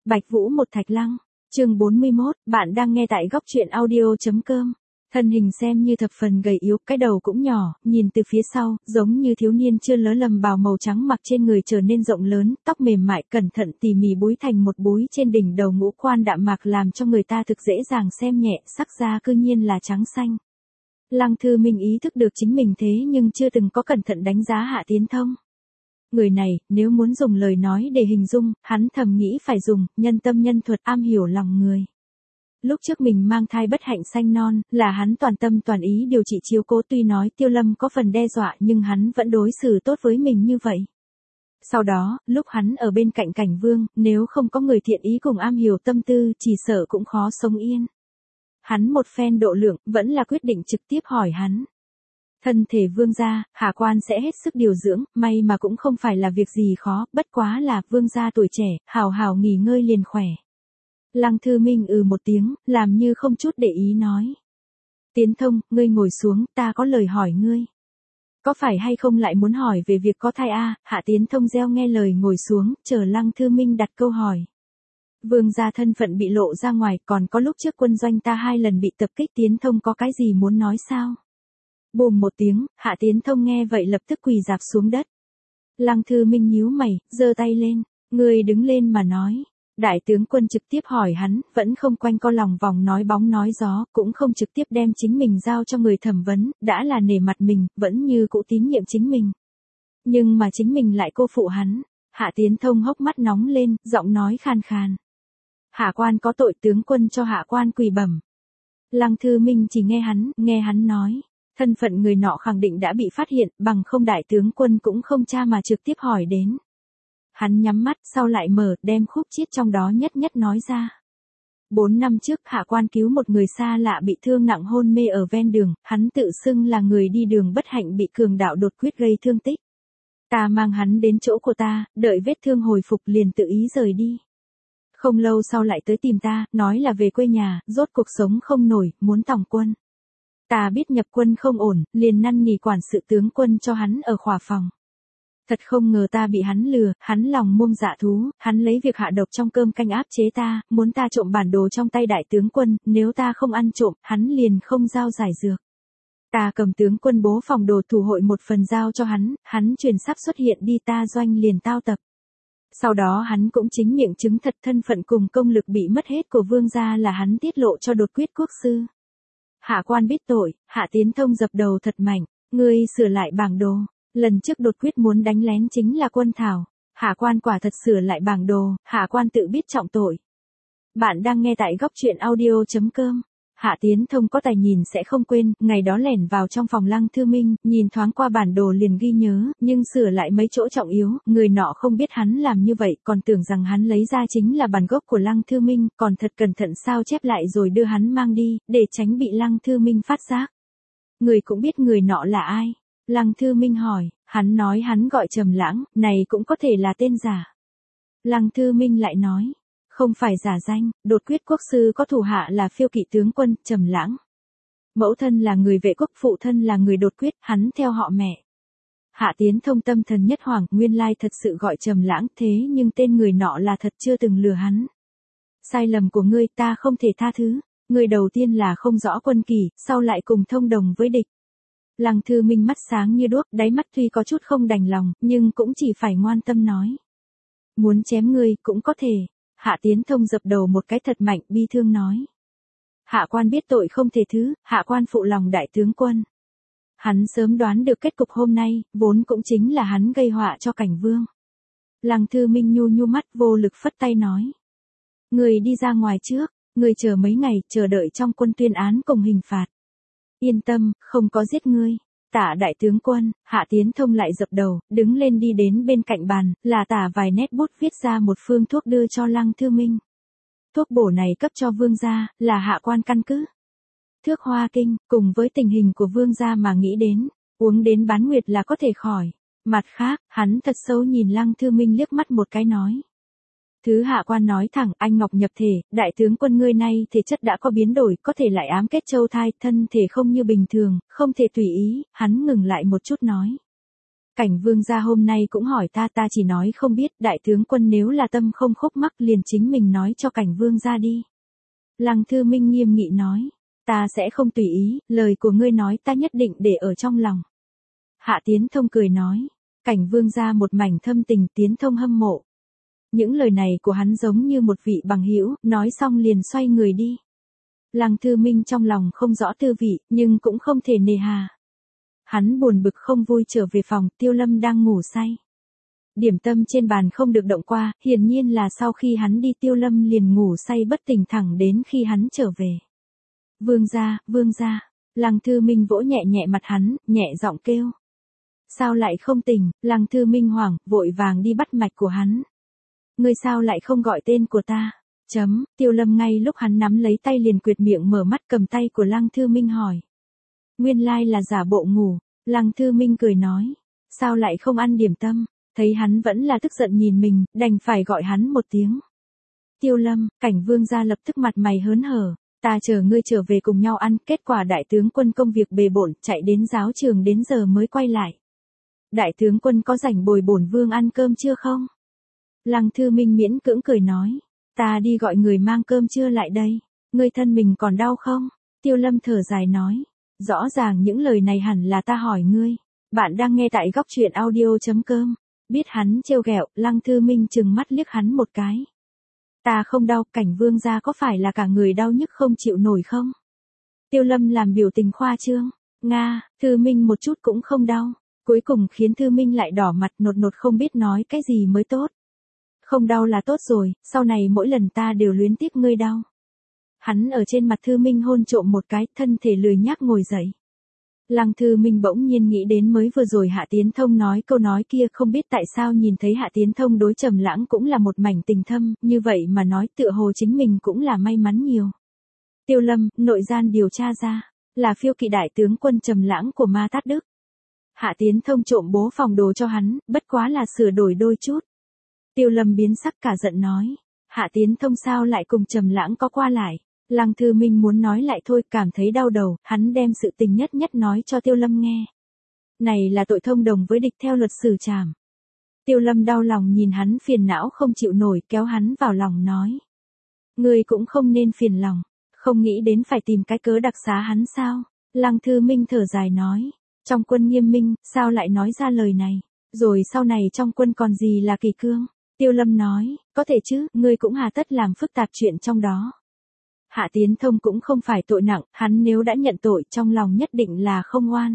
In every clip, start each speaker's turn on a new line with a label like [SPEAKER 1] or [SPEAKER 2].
[SPEAKER 1] Bạch Vũ một thạch lăng, chương 41, bạn đang nghe tại góc truyện audio.com. Thân hình xem như thập phần gầy yếu, cái đầu cũng nhỏ, nhìn từ phía sau, giống như thiếu niên chưa lứa lầm bào màu trắng mặc trên người trở nên rộng lớn, tóc mềm mại cẩn thận tỉ mỉ búi thành một búi trên đỉnh đầu ngũ quan đạm mạc làm cho người ta thực dễ dàng xem nhẹ, sắc da cư nhiên là trắng xanh. Lăng Thư Minh ý thức được chính mình thế nhưng chưa từng có cẩn thận đánh giá Hạ Tiến Thông. Người này, nếu muốn dùng lời nói để hình dung, hắn thầm nghĩ phải dùng, nhân tâm nhân thuật am hiểu lòng người. Lúc trước mình mang thai bất hạnh sanh non, là hắn toàn tâm toàn ý điều trị chiếu cố, tuy nói Tiêu Lâm có phần đe dọa nhưng hắn vẫn đối xử tốt với mình như vậy. Sau đó, lúc hắn ở bên cạnh Cảnh Vương, nếu không có người thiện ý cùng am hiểu tâm tư, chỉ sợ cũng khó sống yên. Hắn một phen độ lượng, vẫn là quyết định trực tiếp hỏi hắn. Thân thể vương gia, Hạ quan sẽ hết sức điều dưỡng, may mà cũng không phải là việc gì khó, bất quá là vương gia tuổi trẻ, hào hào nghỉ ngơi liền khỏe. Lăng Thư Minh một tiếng, làm như không chút để ý nói. Tiến Thông, ngươi ngồi xuống, ta có lời hỏi ngươi. Có phải hay không lại muốn hỏi về việc có thai a? Hạ Tiến Thông reo nghe lời ngồi xuống, chờ Lăng Thư Minh đặt câu hỏi. Vương gia thân phận bị lộ ra ngoài, còn có lúc trước quân doanh ta 2 lần bị tập kích, Tiến Thông có cái gì muốn nói sao? Bùm một tiếng, Hạ Tiến Thông nghe vậy lập tức quỳ rạp xuống đất. Lăng Thư Minh nhíu mày, giơ tay lên, ngươi đứng lên mà nói. Đại tướng quân trực tiếp hỏi hắn, vẫn không quanh co lòng vòng nói bóng nói gió, cũng không trực tiếp đem chính mình giao cho người thẩm vấn, đã là nể mặt mình, vẫn như cũ tín nhiệm chính mình. Nhưng mà chính mình lại cô phụ hắn. Hạ Tiến Thông hốc mắt nóng lên, giọng nói khàn khàn. Hạ quan có tội, tướng quân cho hạ quan quỳ bẩm. Lăng Thư Minh chỉ nghe hắn nói. Thân phận người nọ khẳng định đã bị phát hiện, bằng không đại tướng quân cũng không tra mà trực tiếp hỏi đến. Hắn nhắm mắt, sau lại mở, đem khúc chiết trong đó nhất nói ra. 4 năm trước, hạ quan cứu một người xa lạ bị thương nặng hôn mê ở ven đường, hắn tự xưng là người đi đường bất hạnh bị cường đạo đột quyết gây thương tích. Ta mang hắn đến chỗ của ta, đợi vết thương hồi phục liền tự ý rời đi. Không lâu sau lại tới tìm ta, nói là về quê nhà, rốt cuộc sống không nổi, muốn tòng quân. Ta biết nhập quân không ổn, liền năn nỉ quản sự tướng quân cho hắn ở khỏa phòng. Thật không ngờ ta bị hắn lừa, hắn lòng muông dạ thú, hắn lấy việc hạ độc trong cơm canh áp chế ta, muốn ta trộm bản đồ trong tay đại tướng quân, nếu ta không ăn trộm, hắn liền không giao giải dược. Ta cầm tướng quân bố phòng đồ thủ hội một phần giao cho hắn truyền sắp xuất hiện đi, ta doanh liền tao tập. Sau đó hắn cũng chính miệng chứng thật thân phận cùng công lực bị mất hết của vương gia là hắn tiết lộ cho đột quyết quốc sư. Hạ quan biết tội, Hạ Tiến Thông dập đầu thật mạnh, ngươi sửa lại bảng đồ, lần trước đột quyết muốn đánh lén chính là quân thảo, hạ quan quả thật sửa lại bảng đồ, hạ quan tự biết trọng tội. Bạn đang nghe tại góc truyện audio.com. Hạ Tiến Thông có tài nhìn sẽ không quên, ngày đó lẻn vào trong phòng Lăng Thư Minh, nhìn thoáng qua bản đồ liền ghi nhớ, nhưng sửa lại mấy chỗ trọng yếu, người nọ không biết hắn làm như vậy, còn tưởng rằng hắn lấy ra chính là bản gốc của Lăng Thư Minh, còn thật cẩn thận sao chép lại rồi đưa hắn mang đi, để tránh bị Lăng Thư Minh phát giác. Người cũng biết người nọ là ai? Lăng Thư Minh hỏi, hắn nói hắn gọi Trầm Lãng, này cũng có thể là tên giả. Lăng Thư Minh lại nói. Không phải giả danh, đột quyết quốc sư có thủ hạ là phiêu kỵ tướng quân, Trầm Lãng. Mẫu thân là người vệ quốc, phụ thân là người đột quyết, hắn theo họ mẹ. Hạ Tiến Thông tâm thần nhất hoàng, nguyên lai thật sự gọi Trầm Lãng, thế nhưng tên người nọ là thật chưa từng lừa hắn. Sai lầm của ngươi ta không thể tha thứ, ngươi đầu tiên là không rõ quân kỷ, sau lại cùng thông đồng với địch. Lăng Thư Minh mắt sáng như đuốc, đáy mắt tuy có chút không đành lòng, nhưng cũng chỉ phải ngoan tâm nói. Muốn chém ngươi, cũng có thể. Hạ Tiến Thông dập đầu một cái thật mạnh, bi thương nói. Hạ quan biết tội không thể thứ, hạ quan phụ lòng đại tướng quân. Hắn sớm đoán được kết cục hôm nay, vốn cũng chính là hắn gây họa cho Cảnh Vương. Lăng Thư Minh nhu mắt vô lực phất tay nói. Người đi ra ngoài trước, người chờ mấy ngày, chờ đợi trong quân tuyên án cùng hình phạt. Yên tâm, không có giết ngươi. Tạ đại tướng quân, Hạ Tiến Thông lại dập đầu, đứng lên đi đến bên cạnh bàn, là tả vài nét bút viết ra một phương thuốc đưa cho Lăng Thư Minh. Thuốc bổ này cấp cho vương gia, là hạ quan căn cứ. Thước hoa kinh, cùng với tình hình của vương gia mà nghĩ đến, uống đến bán nguyệt là có thể khỏi. Mặt khác, hắn thật sâu nhìn Lăng Thư Minh liếc mắt một cái nói. Thứ hạ quan nói thẳng, anh ngọc nhập thể, đại tướng quân ngươi nay thể chất đã có biến đổi, có thể lại ám kết châu thai, thân thể không như bình thường, không thể tùy ý, hắn ngừng lại một chút nói. Cảnh vương gia hôm nay cũng hỏi ta chỉ nói không biết, đại tướng quân nếu là tâm không khúc mắc liền chính mình nói cho cảnh vương gia đi. Lăng Thư Minh nghiêm nghị nói, ta sẽ không tùy ý, lời của ngươi nói ta nhất định để ở trong lòng. Hạ Tiến Thông cười nói, cảnh vương gia một mảnh thâm tình, Tiến Thông hâm mộ. Những lời này của hắn giống như một vị bằng hữu, nói xong liền xoay người đi. Lăng Thư Minh trong lòng không rõ tư vị, nhưng cũng không thể nề hà. Hắn buồn bực không vui trở về phòng, Tiêu Lâm đang ngủ say. Điểm tâm trên bàn không được động qua, hiển nhiên là sau khi hắn đi Tiêu Lâm liền ngủ say bất tỉnh thẳng đến khi hắn trở về. Vương gia, Lăng Thư Minh vỗ nhẹ nhẹ mặt hắn, nhẹ giọng kêu. Sao lại không tỉnh? Lăng Thư Minh hoảng, vội vàng đi bắt mạch của hắn. Ngươi sao lại không gọi tên của ta? Tiêu Lâm ngay lúc hắn nắm lấy tay liền quyệt miệng mở mắt cầm tay của Lăng Thư Minh hỏi. Nguyên lai là giả bộ ngủ, Lăng Thư Minh cười nói. Sao lại không ăn điểm tâm? Thấy hắn vẫn là tức giận nhìn mình, đành phải gọi hắn một tiếng. Tiêu Lâm, cảnh vương gia lập tức mặt mày hớn hở. Ta chờ ngươi trở về cùng nhau ăn, kết quả đại tướng quân công việc bề bộn, chạy đến giáo trường đến giờ mới quay lại. Đại tướng quân có rảnh bồi bổn vương ăn cơm chưa không? Lăng Thư Minh miễn cưỡng cười nói. Ta đi gọi người mang cơm trưa lại đây. Ngươi thân mình còn đau không? Tiêu Lâm thở dài nói. Rõ ràng những lời này hẳn là ta hỏi ngươi. Bạn đang nghe tại góc truyện audio.com. Biết hắn trêu ghẹo, Lăng Thư Minh trừng mắt liếc hắn một cái. Ta không đau, cảnh vương gia có phải là cả người đau nhức không chịu nổi không? Tiêu Lâm làm biểu tình khoa trương. Nga, Thư Minh một chút cũng không đau. Cuối cùng khiến Thư Minh lại đỏ mặt nột nột không biết nói cái gì mới tốt. Không đau là tốt rồi, sau này mỗi lần ta đều luyến tiếc ngươi đau. Hắn ở trên mặt Thư Minh hôn trộm một cái, thân thể lười nhác ngồi dậy. Lăng Thư Minh bỗng nhiên nghĩ đến mới vừa rồi Hạ Tiến Thông nói câu nói kia, không biết tại sao nhìn thấy Hạ Tiến Thông đối Trầm Lãng cũng là một mảnh tình thâm, như vậy mà nói tựa hồ chính mình cũng là may mắn nhiều. Tiêu Lâm, nội gian điều tra ra, là phiêu kỵ đại tướng quân Trầm Lãng của Ma Tát Đức. Hạ Tiến Thông trộm bố phòng đồ cho hắn, bất quá là sửa đổi đôi chút. Tiêu Lâm biến sắc cả giận nói, Hạ Tiến Thông sao lại cùng Trầm Lãng có qua lại? Lăng Thư Minh muốn nói lại thôi, cảm thấy đau đầu, hắn đem sự tình nhất nhất nói cho Tiêu Lâm nghe. Này là tội thông đồng với địch theo luật xử trảm. Tiêu Lâm đau lòng nhìn hắn phiền não không chịu nổi, kéo hắn vào lòng nói. Ngươi cũng không nên phiền lòng, không nghĩ đến phải tìm cái cớ đặc xá hắn sao? Lăng Thư Minh thở dài nói, trong quân nghiêm minh, sao lại nói ra lời này? Rồi sau này trong quân còn gì là kỳ cương? Tiêu Lâm nói, có thể chứ, ngươi cũng hà tất làm phức tạp chuyện trong đó. Hạ Tiến Thông cũng không phải tội nặng, hắn nếu đã nhận tội trong lòng nhất định là không oan.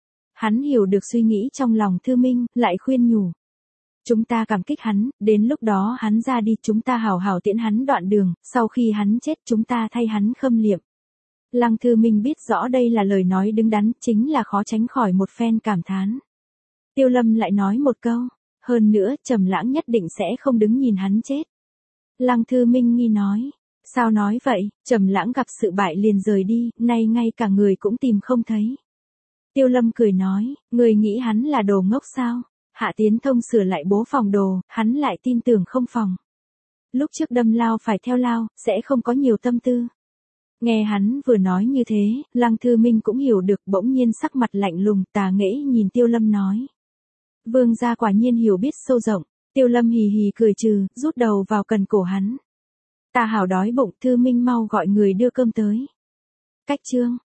[SPEAKER 1] Hắn hiểu được suy nghĩ trong lòng Thư Minh, lại khuyên nhủ. Chúng ta cảm kích hắn, đến lúc đó hắn ra đi chúng ta hảo hảo tiễn hắn đoạn đường, sau khi hắn chết chúng ta thay hắn khâm liệm. Lăng Thư Minh biết rõ đây là lời nói đứng đắn, chính là khó tránh khỏi một phen cảm thán. Tiêu Lâm lại nói một câu, hơn nữa Trầm Lãng nhất định sẽ không đứng nhìn hắn chết. Lăng Thư Minh nghi nói. Sao nói vậy? Trầm Lãng gặp sự bại liền rời đi, nay ngay cả người cũng tìm không thấy. Tiêu Lâm cười nói, người nghĩ hắn là đồ ngốc sao? Hạ Tiến Thông sửa lại bố phòng đồ, hắn lại tin tưởng không phòng. Lúc trước đâm lao phải theo lao, sẽ không có nhiều tâm tư. Nghe hắn vừa nói như thế, Lăng Thư Minh cũng hiểu được, bỗng nhiên sắc mặt lạnh lùng, tà nghễ nhìn Tiêu Lâm nói. Vương gia quả nhiên hiểu biết sâu rộng. Tiêu Lâm hì hì cười trừ, rút đầu vào cần cổ hắn. Ta hảo đói bụng, Thư Minh mau gọi người đưa cơm tới. Cách chương